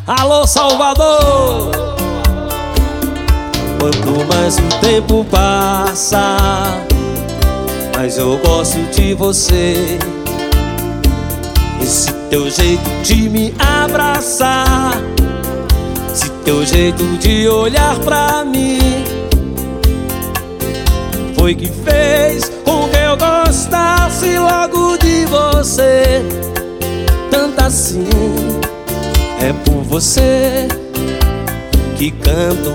Alô, Salvador! Quanto mais o tempo passa, mais eu gosto de você. Esse teu jeito de me abraçar, esse teu jeito de olhar pra mim, foi que fez com que eu gostasse logo de você. Tanto assim, é por você que canto.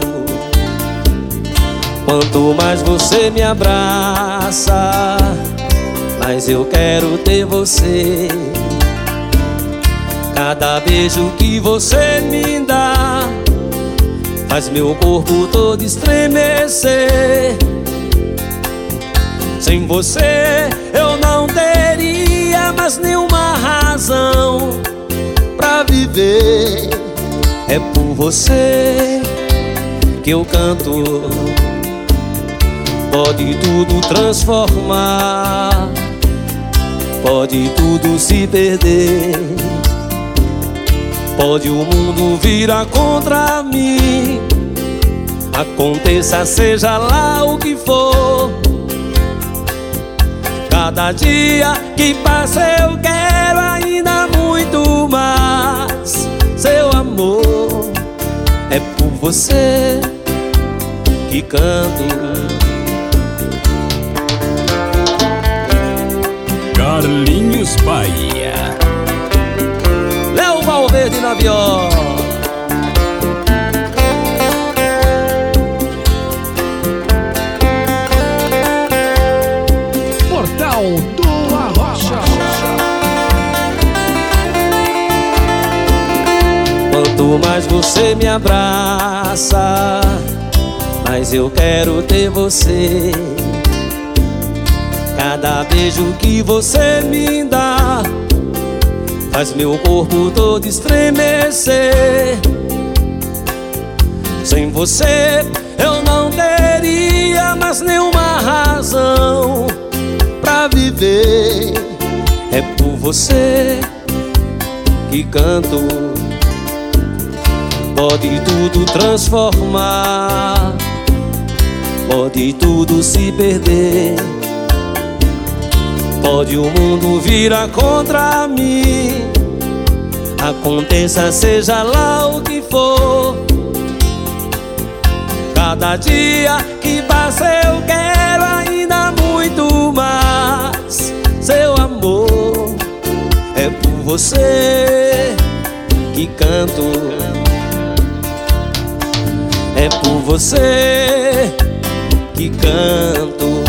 Quanto mais você me abraça, mais eu quero ter você. Cada beijo que você me dá faz meu corpo todo estremecer. Sem você eu não teria mais nenhuma razão pra viver. É por você que eu canto. Pode tudo transformar, pode tudo se perder, pode o mundo virar contra mim. Aconteça, seja lá o que for. Cada dia que passa eu quero ainda muito mais seu amor. É por você que canto. Carlinhos Bahia, Léo Valverde na viola. Portal do Arrocha. Quanto mais você me abraça, mais eu quero ter você. Cada beijo que você me dá faz meu corpo todo estremecer. Sem você eu não teria mais nenhuma razão pra viver. É por você que canto. Pode tudo transformar, pode tudo se perder, pode o mundo virar contra mim. Aconteça, seja lá o que for. Cada dia que passa eu quero ainda muito mais seu amor. É por você que canto. É por você que canto.